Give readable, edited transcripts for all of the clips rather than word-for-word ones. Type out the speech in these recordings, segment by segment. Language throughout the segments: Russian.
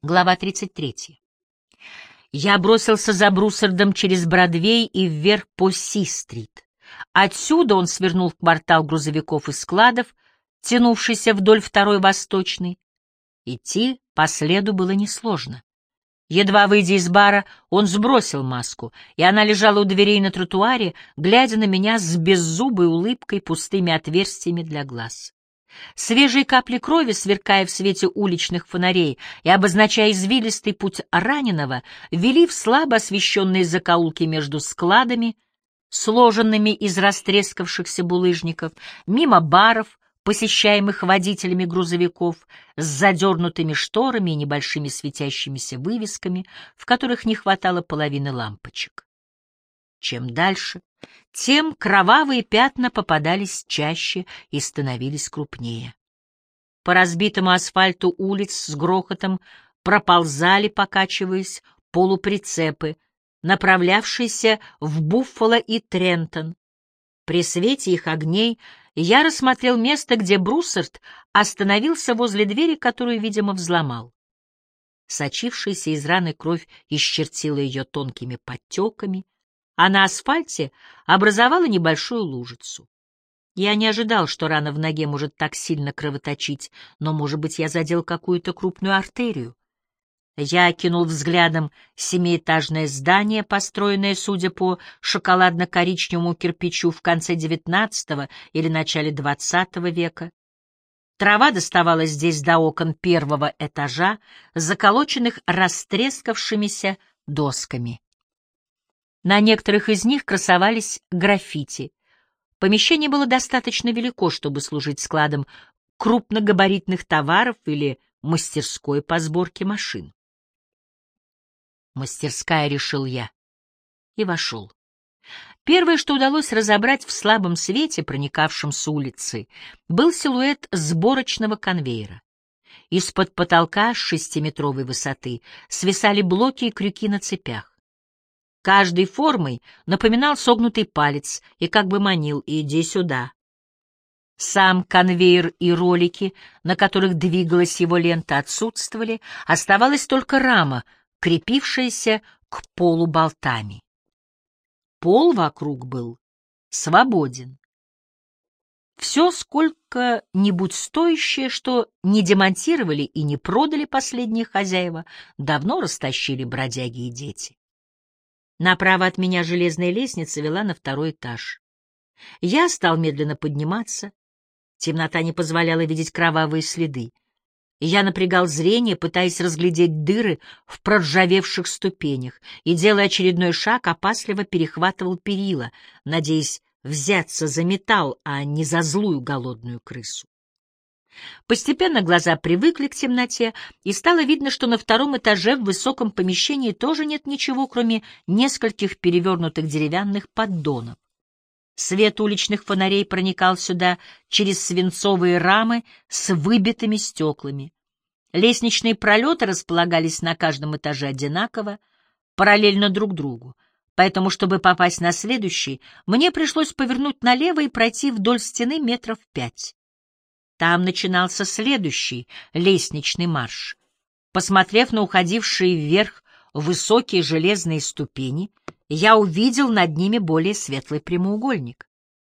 Глава 33. Я бросился за Бруссардом через Бродвей и вверх по Си-стрит. Отсюда он свернул в квартал грузовиков и складов, тянувшийся вдоль второй Восточной. Идти по следу было несложно. Едва выйдя из бара, он сбросил маску, и она лежала у дверей на тротуаре, глядя на меня с беззубой улыбкой, пустыми отверстиями для глаз. Свежие капли крови, сверкая в свете уличных фонарей и обозначая извилистый путь раненого, вели в слабо освещенные закоулки между складами, сложенными из растрескавшихся булыжников, мимо баров, посещаемых водителями грузовиков, с задернутыми шторами и небольшими светящимися вывесками, в которых не хватало половины лампочек. Чем дальше, тем кровавые пятна попадались чаще и становились крупнее. По разбитому асфальту улиц с грохотом проползали, покачиваясь, полуприцепы, направлявшиеся в Буффало и Трентон. При свете их огней я рассмотрел место, где Бруссард остановился возле двери, которую, видимо, взломал. Сочившаяся из раны кровь исчертила ее тонкими подтеками, а на асфальте образовала небольшую лужицу. Я не ожидал, что рана в ноге может так сильно кровоточить, но, может быть, я задел какую-то крупную артерию. Я окинул взглядом семиэтажное здание, построенное, судя по шоколадно-коричневому кирпичу, в конце XIX или начале XX века. Трава доставалась здесь до окон первого этажа, заколоченных растрескавшимися досками. На некоторых из них красовались граффити. Помещение было достаточно велико, чтобы служить складом крупногабаритных товаров или мастерской по сборке машин. Мастерская, решил я, и вошел. Первое, что удалось разобрать в слабом свете, проникавшем с улицы, был силуэт сборочного конвейера. Из-под потолка с 6-метровой высоты свисали блоки и крюки на цепях. Каждой формой напоминал согнутый палец и как бы манил: «Иди сюда». Сам конвейер и ролики, на которых двигалась его лента, отсутствовали, оставалась только рама, крепившаяся к полу болтами. Пол вокруг был свободен. Все сколько-нибудь стоящее, что не демонтировали и не продали последние хозяева, давно растащили бродяги и дети. Направо от меня железная лестница вела на второй этаж. Я стал медленно подниматься. Темнота не позволяла видеть кровавые следы. Я напрягал зрение, пытаясь разглядеть дыры в проржавевших ступенях, и, делая очередной шаг, опасливо перехватывал перила, надеясь взяться за металл, а не за злую голодную крысу. Постепенно глаза привыкли к темноте, и стало видно, что на втором этаже в высоком помещении тоже нет ничего, кроме нескольких перевернутых деревянных поддонов. Свет уличных фонарей проникал сюда через свинцовые рамы с выбитыми стеклами. Лестничные пролеты располагались на каждом этаже одинаково, параллельно друг другу, поэтому, чтобы попасть на следующий, мне пришлось повернуть налево и пройти вдоль стены метров 5. Там начинался следующий лестничный марш. Посмотрев на уходившие вверх высокие железные ступени, я увидел над ними более светлый прямоугольник.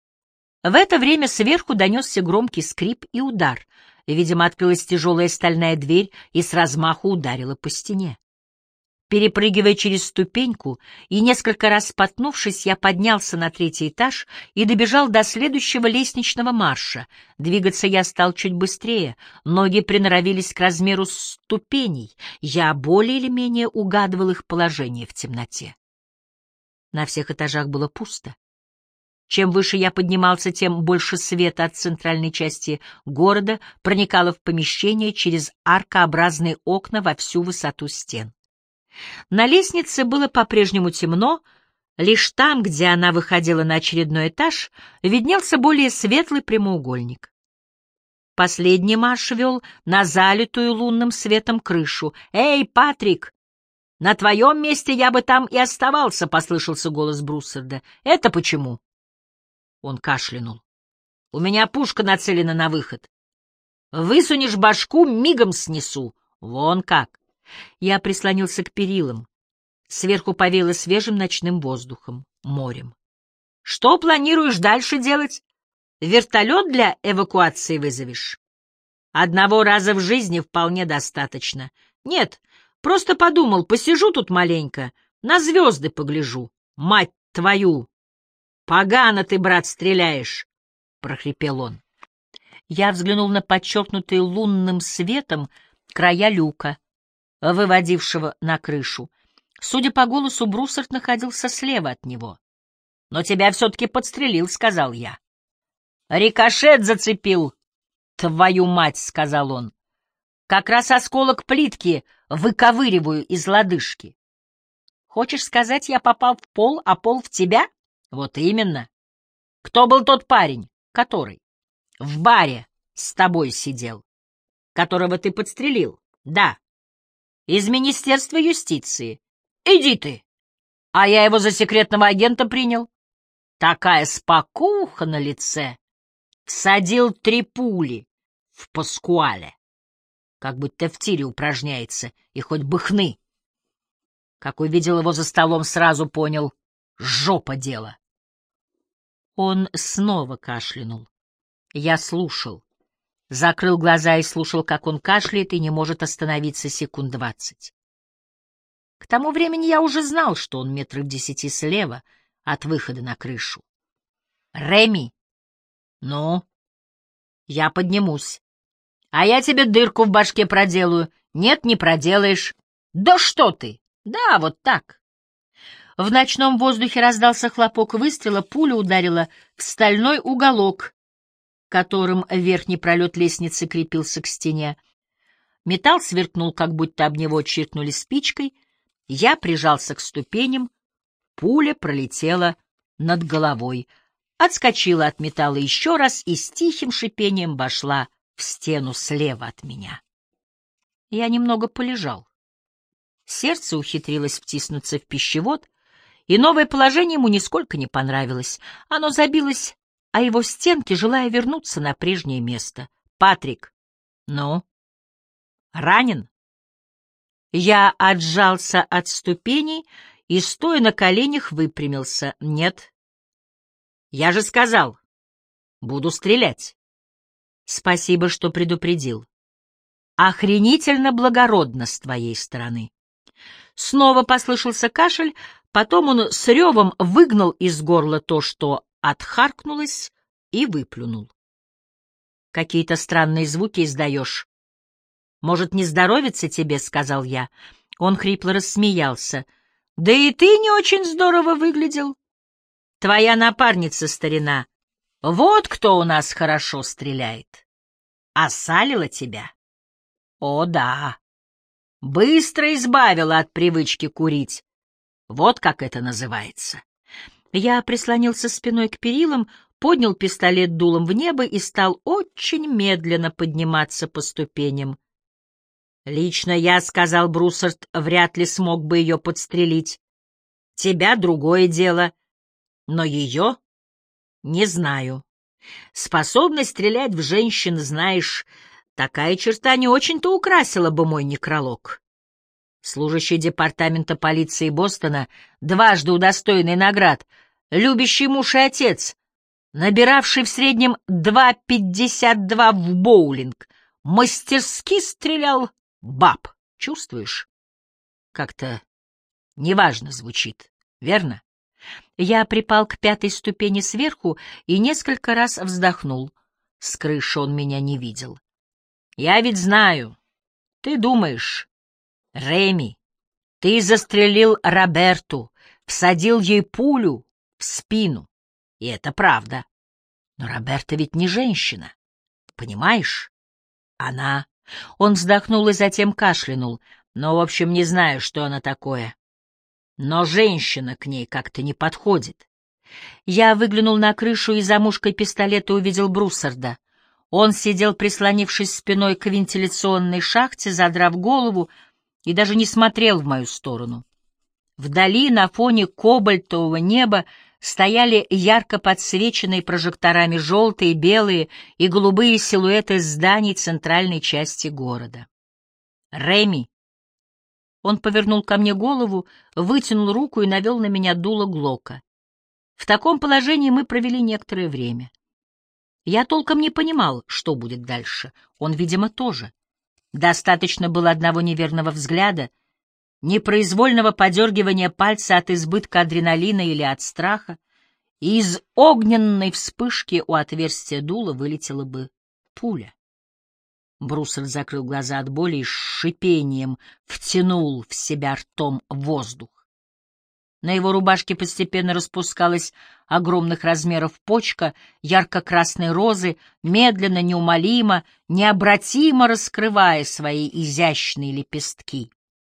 В это время сверху донесся громкий скрип и удар. Видимо, открылась тяжелая стальная дверь и с размаху ударила по стене. Перепрыгивая через ступеньку и несколько раз споткнувшись, я поднялся на 3-й этаж и добежал до следующего лестничного марша. Двигаться я стал чуть быстрее, ноги приноровились к размеру ступеней, я более или менее угадывал их положение в темноте. На всех этажах было пусто. Чем выше я поднимался, тем больше света от центральной части города проникало в помещение через аркообразные окна во всю высоту стен. На лестнице было по-прежнему темно, лишь там, где она выходила на очередной этаж, виднелся более светлый прямоугольник. Последний марш вел на залитую лунным светом крышу. «Эй, Патрик, на твоем месте я бы там и оставался», — послышался голос Бруссарда. «Это почему?» Он кашлянул. «У меня пушка нацелена на выход. Высунешь башку, мигом снесу. Вон как. Я прислонился к перилам. Сверху повеяло свежим ночным воздухом, морем. Что планируешь дальше делать? Вертолет для эвакуации вызовешь? Одного раза в жизни вполне достаточно. Нет, просто подумал, посижу тут маленько, на звезды погляжу. Мать твою! Погано ты, брат, стреляешь! — прохрипел он. Я взглянул на подчеркнутые лунным светом края люка, выводившего на крышу. Судя по голосу, Бруссард находился слева от него. — Но тебя все-таки подстрелил, — сказал я. — Рикошет зацепил, твою мать, — сказал он. — Как раз осколок плитки выковыриваю из лодыжки. — Хочешь сказать, я попал в пол, а пол в тебя? — Вот именно. — Кто был тот парень? — Который? — В баре с тобой сидел. — Которого ты подстрелил? — Да. — Из Министерства юстиции. — Иди ты! А я его за секретного агента принял. Такая спокуха на лице. Всадил 3 пули в Паскуале. Как будто в тире упражняется, и хоть бы хны. Как увидел его за столом, сразу понял — жопа дело. Он снова кашлянул. Я слушал. Закрыл глаза и слушал, как он кашляет и не может остановиться секунд 20. К тому времени я уже знал, что он метров 10 слева от выхода на крышу. «Реми!» «Ну?» «Я поднимусь. А я тебе дырку в башке проделаю. Нет, не проделаешь. Да что ты! Да, вот так!» В ночном воздухе раздался хлопок выстрела, пуля ударила в стальной уголок, которым верхний пролет лестницы крепился к стене. Металл сверкнул, как будто об него чиркнули спичкой. Я прижался к ступеням. Пуля пролетела над головой, отскочила от металла еще раз и с тихим шипением вошла в стену слева от меня. Я немного полежал. Сердце ухитрилось втиснуться в пищевод, и новое положение ему нисколько не понравилось. Оно забилось о его стенки, желая вернуться на прежнее место. «Патрик!» «Ну?» «Ранен?» Я отжался от ступеней и, стоя на коленях, выпрямился. «Нет». «Я же сказал, буду стрелять». «Спасибо, что предупредил. Охренительно благородно с твоей стороны». Снова послышался кашель, потом он с ревом выгнал из горла то, что отхаркнулось, и выплюнул. «Какие-то странные звуки издаешь. Может, не здоровится тебе?» — сказал я. Он хрипло рассмеялся. «Да и ты не очень здорово выглядел. Твоя напарница, старина, вот кто у нас хорошо стреляет. Осалила тебя? О, да. Быстро избавила от привычки курить. Вот как это называется». Я прислонился спиной к перилам, поднял пистолет дулом в небо и стал очень медленно подниматься по ступеням. «Лично я, — сказал Бруссард, — вряд ли смог бы ее подстрелить. Тебя — другое дело, но ее — не знаю. Способность стрелять в женщин, знаешь, такая черта не очень-то украсила бы мой некролог». Служащий департамента полиции Бостона, дважды удостоенный наград, любящий муж и отец, набиравший в среднем 2,52 в боулинг, мастерски стрелял баб. Чувствуешь? Как-то неважно звучит, верно? Я припал к 5-й ступени сверху и несколько раз вздохнул. С крыши он меня не видел. Я ведь знаю. Ты думаешь... Реми, ты застрелил Роберту, всадил ей пулю в спину. И это правда. Но Роберта ведь не женщина. Понимаешь? Она... Он вздохнул и затем кашлянул. Но, в общем, не знаю, что она такое. Но женщина к ней как-то не подходит. Я выглянул на крышу и за мушкой пистолета увидел Бруссарда. Он сидел, прислонившись спиной к вентиляционной шахте, задрав голову, и даже не смотрел в мою сторону. Вдали, на фоне кобальтового неба, стояли ярко подсвеченные прожекторами желтые, белые и голубые силуэты зданий центральной части города. «Реми», Он повернул ко мне голову, вытянул руку и навел на меня дуло Глока. В таком положении мы провели некоторое время. Я толком не понимал, что будет дальше. Он, видимо, тоже. Достаточно было одного неверного взгляда, непроизвольного подергивания пальца от избытка адреналина или от страха, и из огненной вспышки у отверстия дула вылетела бы пуля. Бруссер закрыл глаза от боли и с шипением втянул в себя ртом воздух. На его рубашке постепенно распускалась огромных размеров почка ярко-красной розы, медленно, неумолимо, необратимо раскрывая свои изящные лепестки.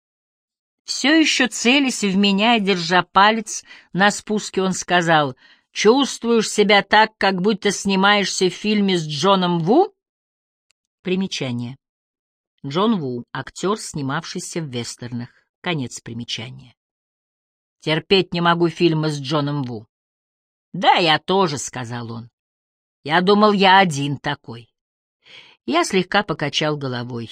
Все еще целясь в меня, держа палец на спуске, он сказал: «Чувствуешь себя так, как будто снимаешься в фильме с Джоном Ву?» Примечание. Джон Ву — актер, снимавшийся в вестернах. Конец примечания. «Терпеть не могу фильмы с Джоном Ву». «Да, я тоже», — сказал он. «Я думал, я один такой». Я слегка покачал головой.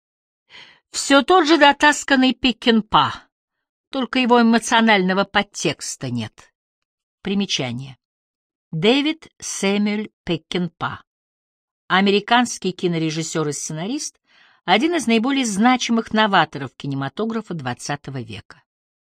Все тот же дотасканный Пекинпа, только его эмоционального подтекста нет. Примечание. Дэвид Сэмюэль Пекинпа. Американский кинорежиссер и сценарист, один из наиболее значимых новаторов кинематографа XX века.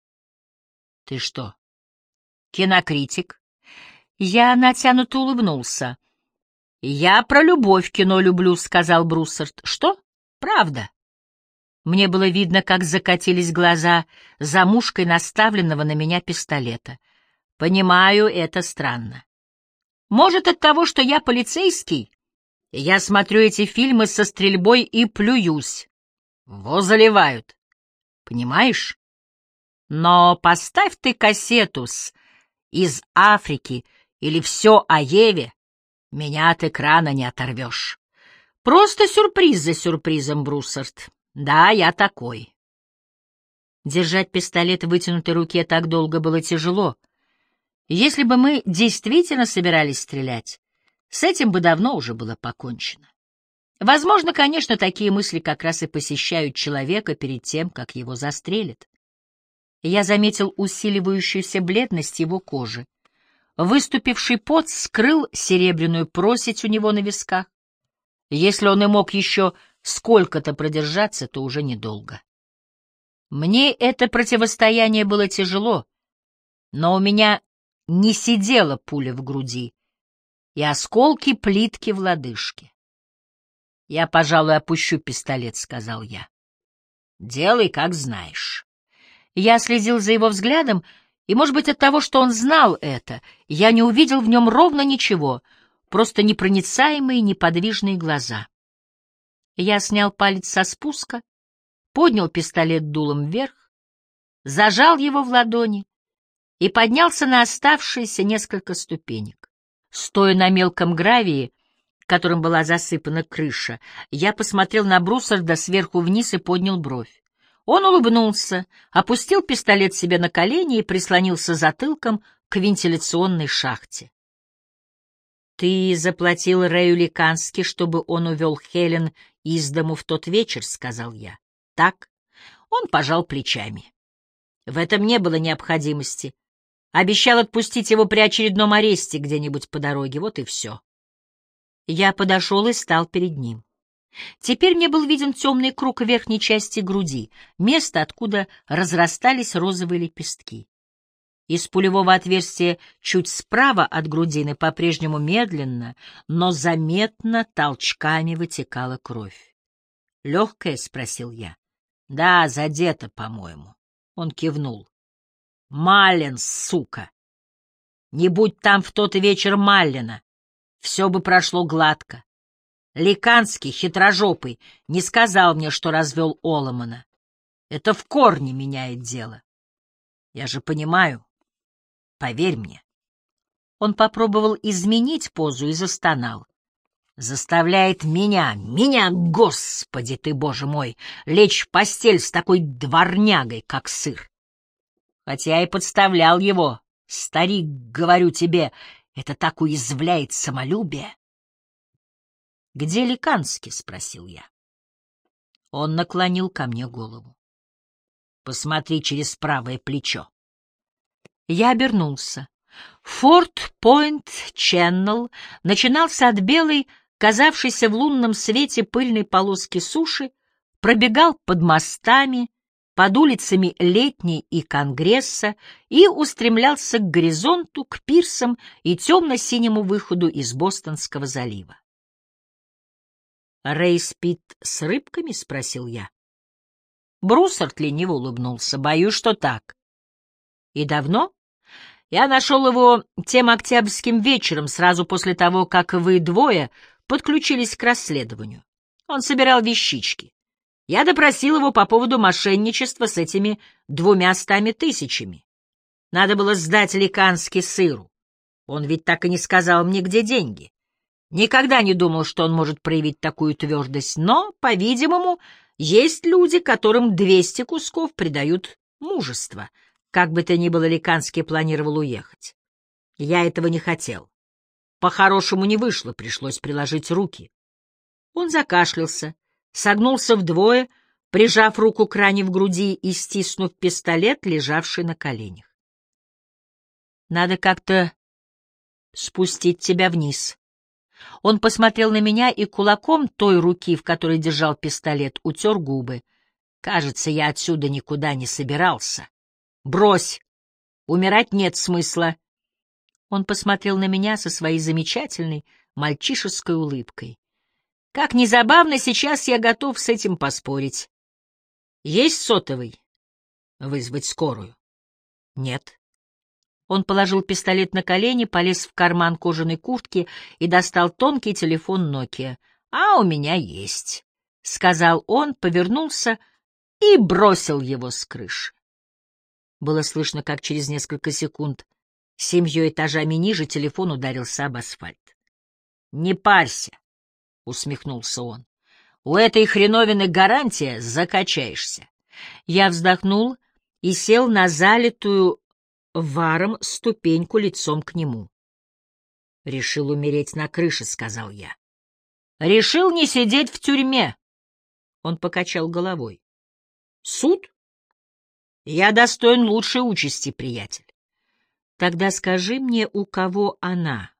«Ты что, кинокритик?» Я натянуто улыбнулся. «Я про любовь кино люблю», — сказал Бруссард. «Что? Правда?» Мне было видно, как закатились глаза за мушкой наставленного на меня пистолета. «Понимаю, это странно. Может, от того, что я полицейский? Я смотрю эти фильмы со стрельбой и плююсь. Во заливают. Понимаешь? Но поставь ты кассету из Африки или все о Еве, меня от экрана не оторвешь. Просто сюрприз за сюрпризом, Бруссард. Да, я такой». Держать пистолет в вытянутой руке так долго было тяжело. Если бы мы действительно собирались стрелять, с этим бы давно уже было покончено. Возможно, конечно, такие мысли как раз и посещают человека перед тем, как его застрелят. Я заметил усиливающуюся бледность его кожи. Выступивший пот скрыл серебряную просить у него на висках. Если он и мог еще сколько-то продержаться, то уже недолго. Мне это противостояние было тяжело, но у меня не сидела пуля в груди и осколки плитки в лодыжке. «Я, пожалуй, опущу пистолет», — сказал я. «Делай, как знаешь». Я следил за его взглядом, и, может быть, от того, что он знал это, я не увидел в нем ровно ничего, просто непроницаемые неподвижные глаза. Я снял палец со спуска, поднял пистолет дулом вверх, зажал его в ладони и поднялся на оставшиеся несколько ступенек. Стоя на мелком гравии, которым была засыпана крыша, я посмотрел на Бруссарда сверху вниз и поднял бровь. Он улыбнулся, опустил пистолет себе на колени и прислонился затылком к вентиляционной шахте. «Ты заплатил Рэю Ликански, чтобы он увел Хелен из дому в тот вечер», — сказал я. «Так?» Он пожал плечами. В этом не было необходимости. Обещал отпустить его при очередном аресте где-нибудь по дороге, вот и все. Я подошел и стал перед ним. Теперь мне был виден темный круг верхней части груди, место, откуда разрастались розовые лепестки. Из пулевого отверстия чуть справа от грудины по-прежнему медленно, но заметно толчками вытекала кровь. «Легкая?» — спросил я. «Да, задета, по-моему». Он кивнул. «Маллен, сука! Не будь там в тот вечер Маллена, все бы прошло гладко. Ликанский, хитрожопый, не сказал мне, что развел Оломана. Это в корне меняет дело. Я же понимаю. Поверь мне». Он попробовал изменить позу и застонал. «Заставляет меня, Господи ты, Боже мой, лечь в постель с такой дворнягой, как сыр. Хотя и подставлял его, старик, говорю тебе, это так уязвляет самолюбие». «Где Ликанский?» — спросил я. Он наклонил ко мне голову. Посмотри через правое плечо. Я обернулся. Форт Пойнт-Ченнел начинался от белой, казавшейся в лунном свете пыльной полоски суши, пробегал под мостами, под улицами Летней и Конгресса и устремлялся к горизонту, к пирсам и темно-синему выходу из Бостонского залива. «Рэй спит с рыбками?» — спросил я. Бруссард лениво улыбнулся. «Боюсь, что так». «И давно?» «Я нашел его тем октябрьским вечером, сразу после того, как вы двое подключились к расследованию. Он собирал вещички. Я допросил его по поводу мошенничества с этими 200 000. Надо было сдать Ликанский сыру. Он ведь так и не сказал мне, где деньги. Никогда не думал, что он может проявить такую твердость, но, по-видимому, есть люди, которым 200 кусков придают мужество. Как бы то ни было, Ликанский планировал уехать. Я этого не хотел. По-хорошему не вышло, пришлось приложить руки. Он закашлялся, согнулся вдвое, прижав руку к ране в груди и стиснув пистолет, лежавший на коленях. «Надо как-то спустить тебя вниз». Он посмотрел на меня и кулаком той руки, в которой держал пистолет, утер губы. «Кажется, я отсюда никуда не собирался. Брось! Умирать нет смысла». Он посмотрел на меня со своей замечательной мальчишеской улыбкой. «Как незабавно, сейчас я готов с этим поспорить. Есть сотовый? Вызвать скорую?» «Нет». Он положил пистолет на колени, полез в карман кожаной куртки и достал тонкий телефон Nokia. «А у меня есть», — сказал он, повернулся и бросил его с крыши. Было слышно, как через несколько секунд 7 этажами ниже телефон ударился об асфальт. «Не парься», — усмехнулся он. «У этой хреновины гарантия, закачаешься». Я вздохнул и сел на залитую варом ступеньку лицом к нему. «Решил умереть на крыше», — сказал я. «Решил не сидеть в тюрьме». Он покачал головой. «Суд? Я достоин лучшей участи, приятель». «Тогда скажи мне, у кого она?»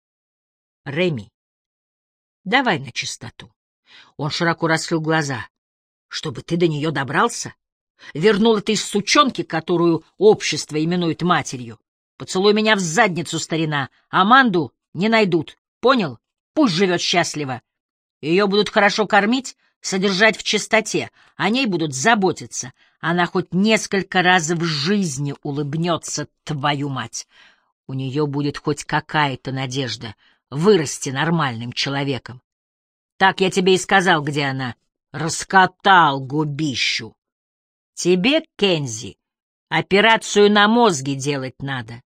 «Реми. Давай на чистоту». Он широко раскрыл глаза. «Чтобы ты до нее добрался? Вернул этой сучонке, которую общество именует матерью. Поцелуй меня в задницу, старина. Аманду не найдут. Понял? Пусть живет счастливо. Ее будут хорошо кормить, содержать в чистоте. О ней будут заботиться. Она хоть несколько раз в жизни улыбнется, твою мать. У нее будет хоть какая-то надежда вырасти нормальным человеком. Так я тебе и сказал, где она. Раскатал губищу. Тебе, Кензи, операцию на мозге делать надо.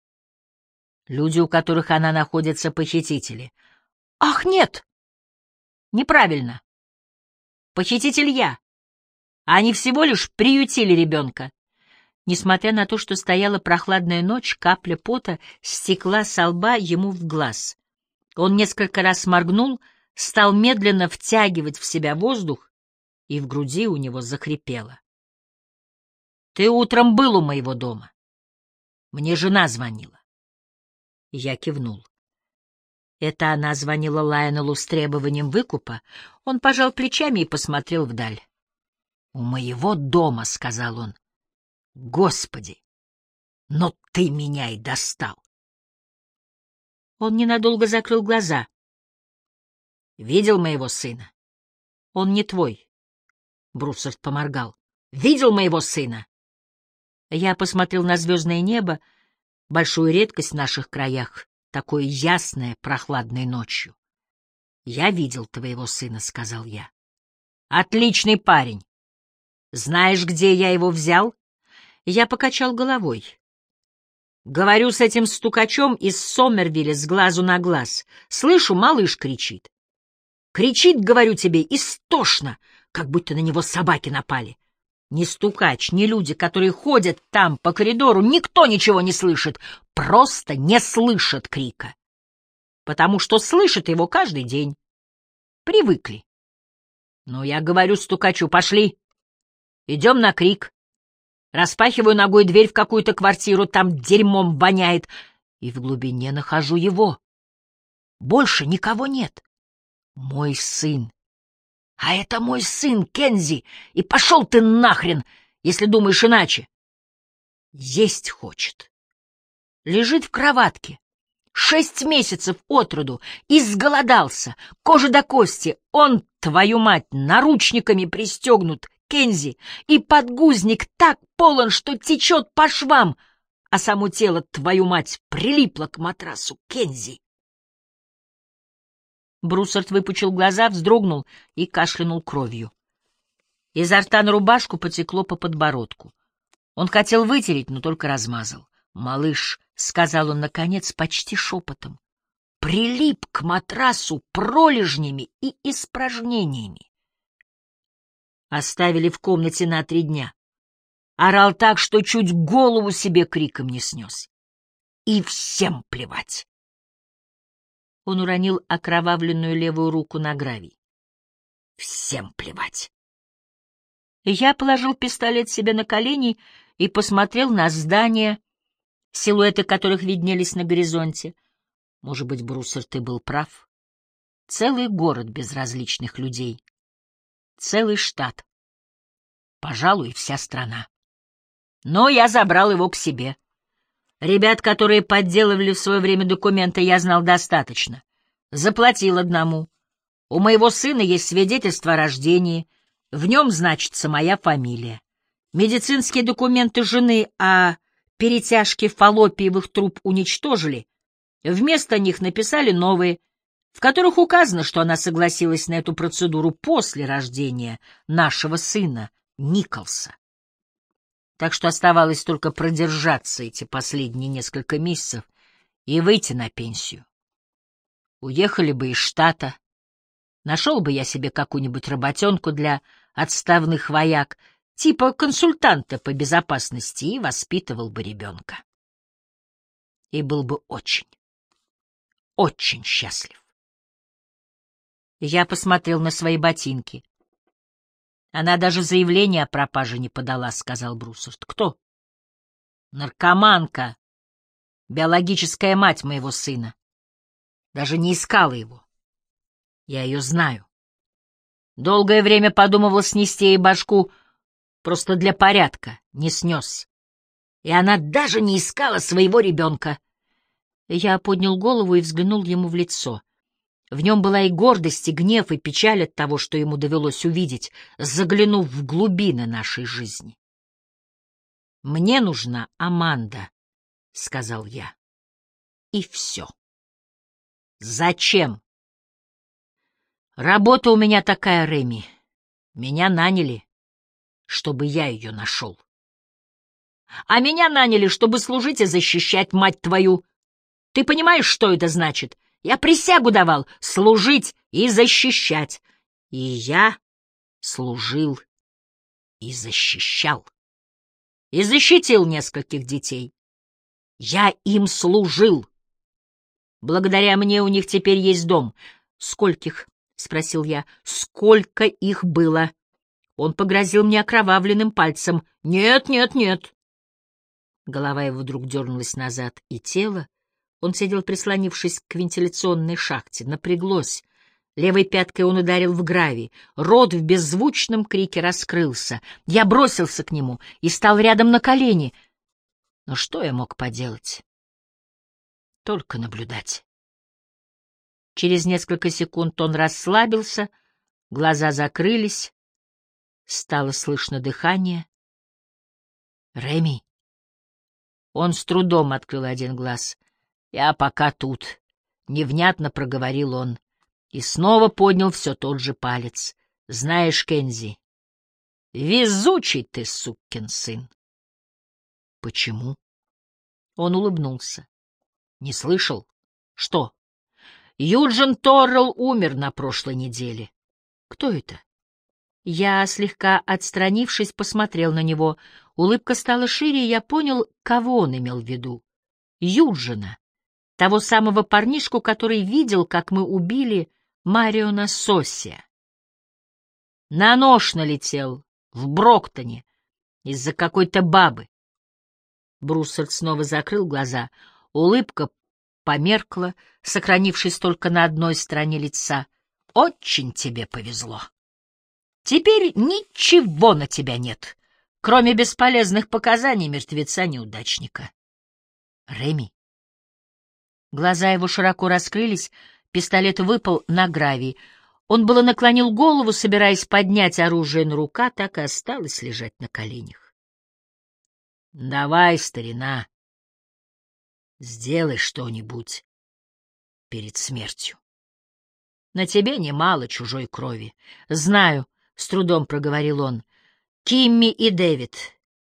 Люди, у которых она находится, похитители. Ах, нет! Неправильно. Похититель я. Они всего лишь приютили ребенка. Несмотря на то, что стояла прохладная ночь, капля пота стекла со лба ему в глаз. Он несколько раз моргнул, стал медленно втягивать в себя воздух, и в груди у него захрипело. «Ты утром был у моего дома. Мне жена звонила». Я кивнул. Это она звонила Лайонеллу с требованием выкупа. Он пожал плечами и посмотрел вдаль. «У моего дома», — сказал он. «Господи, но ты меня и достал». Он ненадолго закрыл глаза. «Видел моего сына?» «Он не твой». Бруссард поморгал. «Видел моего сына?» Я посмотрел на звездное небо, большую редкость в наших краях, такое ясное, прохладной ночью. «Я видел твоего сына», — сказал я. «Отличный парень. Знаешь, где я его взял?» Я покачал головой. «Говорю с этим стукачом из Сомервилля с глазу на глаз. Слышу, малыш кричит. Кричит, говорю тебе, истошно, как будто на него собаки напали. Ни стукач, ни люди, которые ходят там по коридору, никто ничего не слышит, просто не слышат крика. Потому что слышат его каждый день. Привыкли. Но я говорю стукачу, пошли, идем на крик. Распахиваю ногой дверь в какую-то квартиру, там дерьмом воняет, и в глубине нахожу его. Больше никого нет. Мой сын. А это мой сын, Кензи, и пошел ты нахрен, если думаешь иначе. Есть хочет. Лежит в кроватке. 6 месяцев от роду, изголодался, кожа до кости. Он, твою мать, наручниками пристегнут, Кензи, и подгузник так полон, что течет по швам, а само тело, твою мать, прилипло к матрасу, Кензи. Бруссард выпучил глаза, вздрогнул и кашлянул кровью. Изо рта на рубашку потекло по подбородку. Он хотел вытереть, но только размазал. «Малыш», — сказал он, наконец, почти шепотом, — прилип к матрасу пролежнями и испражнениями. Оставили в комнате на 3 дня. Орал так, что чуть голову себе криком не снес. И всем плевать. Он уронил окровавленную левую руку на гравий. Всем плевать. Я положил пистолет себе на колени и посмотрел на здания, силуэты которых виднелись на горизонте. Может быть, Бруссард, ты был прав. Целый город безразличных людей. Целый штат. Пожалуй, вся страна. Но я забрал его к себе. Ребят, которые подделывали в свое время документы, я знал достаточно. Заплатил одному. У моего сына есть свидетельство о рождении. В нем значится моя фамилия. Медицинские документы жены о перетяжке фаллопиевых труб уничтожили. Вместо них написали новые, в которых указано, что она согласилась на эту процедуру после рождения нашего сына Николса. Так что оставалось только продержаться эти последние несколько месяцев и выйти на пенсию. Уехали бы из штата, нашел бы я себе какую-нибудь работенку для отставных вояк, типа консультанта по безопасности, и воспитывал бы ребенка. И был бы очень, очень счастлив. Я посмотрел на свои ботинки. Она даже заявление о пропаже не подала, — сказал Бруссард. Кто? Наркоманка, биологическая мать моего сына. Даже не искала его. Я ее знаю. Долгое время подумывал снести ей башку, просто для порядка, не снес. И она даже не искала своего ребенка. Я поднял голову и взглянул ему в лицо. В нем была и гордость, и гнев, и печаль от того, что ему довелось увидеть, заглянув в глубины нашей жизни. «Мне нужна Аманда», — сказал я. И все. Зачем? Работа у меня такая, Реми. Меня наняли, чтобы я ее нашел. А меня наняли, чтобы служить и защищать, мать твою. Ты понимаешь, что это значит? Я присягу давал — служить и защищать. И я служил и защищал. И защитил нескольких детей. Я им служил. Благодаря мне у них теперь есть дом. Скольких? — спросил я. Сколько их было? Он погрозил мне окровавленным пальцем. Нет, нет, нет. Голова его вдруг дернулась назад, и тело, он сидел, прислонившись к вентиляционной шахте, напряглось. Левой пяткой он ударил в гравий. Рот в беззвучном крике раскрылся. Я бросился к нему и стал рядом на колени. Но что я мог поделать? Только наблюдать. Через несколько секунд он расслабился, глаза закрылись, стало слышно дыхание. «Реми!» Он с трудом открыл один глаз. «Я пока тут», — невнятно проговорил он, и снова поднял все тот же палец. «Знаешь, Кензи, везучий ты, сукин сын». «Почему?» Он улыбнулся. «Не слышал? Что?» «Юджин Торрелл умер на прошлой неделе». «Кто это?» Я, слегка отстранившись, посмотрел на него. Улыбка стала шире, и я понял, кого он имел в виду. Юджина, того самого парнишку, который видел, как мы убили Мариона Соссия. На нож налетел в Броктоне, Из-за какой-то бабы. Бруссард снова закрыл глаза. Улыбка померкла, сохранившись только на одной стороне лица. Очень тебе повезло. Теперь ничего на тебя нет, кроме бесполезных показаний мертвеца-неудачника. Реми. Глаза его широко раскрылись, пистолет выпал на гравий. Он было наклонил голову, собираясь поднять оружие, но рука так и осталась лежать на коленях. Давай, старина, сделай что-нибудь перед смертью. На тебе немало чужой крови. Знаю, — с трудом проговорил он. Кимми и Дэвид.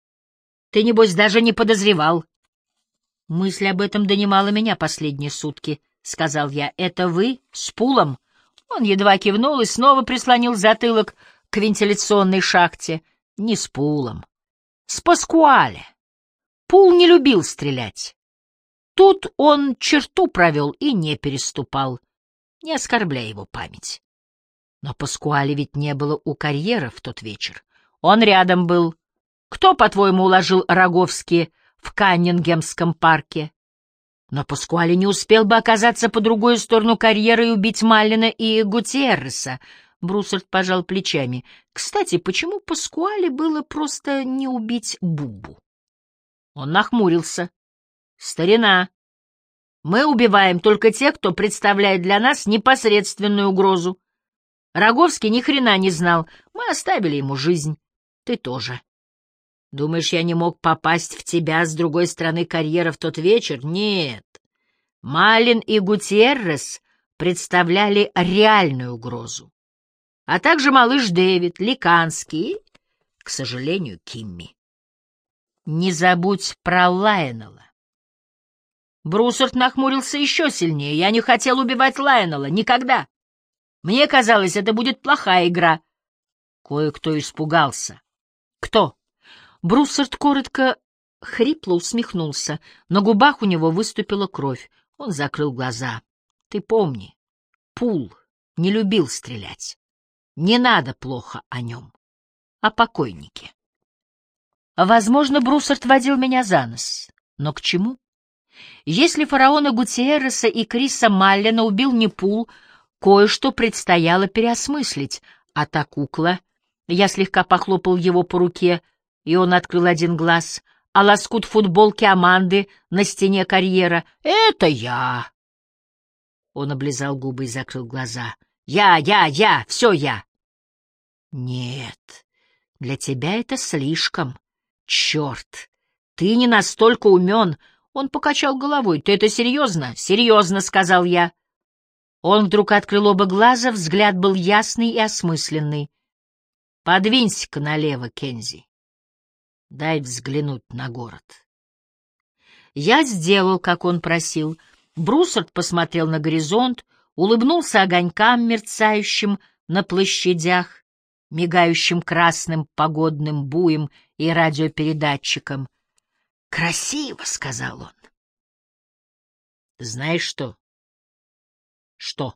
Ты, небось, даже не подозревал. Мысль об этом донимала меня последние сутки, — сказал я. Это вы с Пулом? Он едва кивнул и снова прислонил затылок к вентиляционной шахте. Не с Пулом. С Паскуале. Пул не любил стрелять. Тут он черту провел и не переступал, не оскорбляя его память. Но Паскуале ведь не было у карьера в тот вечер. Он рядом был. Кто, по-твоему, уложил Роговски в Каннингемском парке? Но Паскуале не успел бы оказаться по другую сторону карьеры и убить Маллина и Гутиерреса. Бруссард пожал плечами. Кстати, почему Паскуале было просто не убить Бубу? Он нахмурился. Старина, мы убиваем только тех, кто представляет для нас непосредственную угрозу. Роговский ни хрена не знал. Мы оставили ему жизнь. Ты тоже. Думаешь, я не мог попасть в тебя с другой стороны карьера в тот вечер? Нет. Маллин и Гутиеррес представляли реальную угрозу. А также малыш Дэвид, Ликанский и, к сожалению, Кимми. Не забудь про Лайонелла. Бруссард нахмурился еще сильнее. Я не хотел убивать Лайонелла. Никогда. Мне казалось, это будет плохая игра. Кое-кто испугался. Кто? Бруссард коротко, хрипло усмехнулся. На губах у него выступила кровь. Он закрыл глаза. Ты помни, Пул не любил стрелять. Не надо плохо о нем. О покойнике. Возможно, Бруссард водил меня за нос. Но к чему? Если фараона Гутиерреса и Криса Маллина убил не Пул, кое-что предстояло переосмыслить. А та кукла... Я слегка похлопал его по руке, и он открыл один глаз. А лоскут футболки Аманды на стене карьера — это я. Он облизал губы и закрыл глаза. Я, все я. Нет, для тебя это слишком. Черт, ты не настолько умен. Он покачал головой. Ты это серьезно? Серьезно, сказал я. Он вдруг открыл оба глаза, взгляд был ясный и осмысленный. Подвинься-ка налево, Кензи. Дай взглянуть на город. Я сделал, как он просил. Бруссард посмотрел на горизонт, улыбнулся огонькам, мерцающим на площадях, мигающим красным погодным буем и радиопередатчиком. «Красиво», — сказал он. «Знаешь что?» «Что?»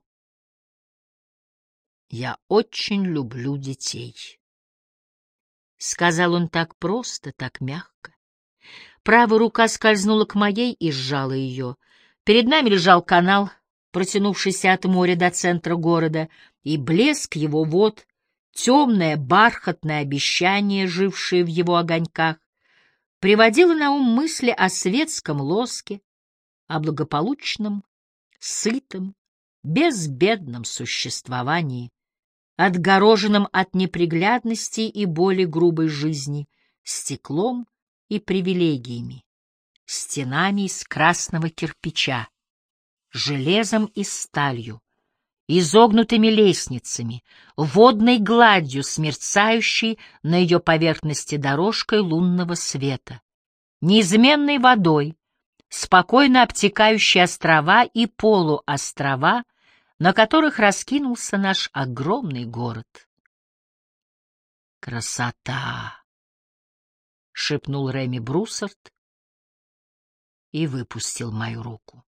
«Я очень люблю детей», — сказал он так просто, так мягко. Правая рука скользнула к моей и сжала ее. Перед нами лежал канал, протянувшийся от моря до центра города, и блеск его вод, темное бархатное обещание, жившее в его огоньках, приводило на ум мысли о светском лоске, о благополучном, сытом, безбедном существовании, отгороженном от неприглядности и боли грубой жизни, стеклом и привилегиями, стенами из красного кирпича, железом и сталью, изогнутыми лестницами, водной гладью, смерцающей на ее поверхности дорожкой лунного света, неизменной водой, спокойно обтекающей острова и полуострова, на которых раскинулся наш огромный город. «Красота!» — шепнул Реми Бруссард и выпустил мою руку.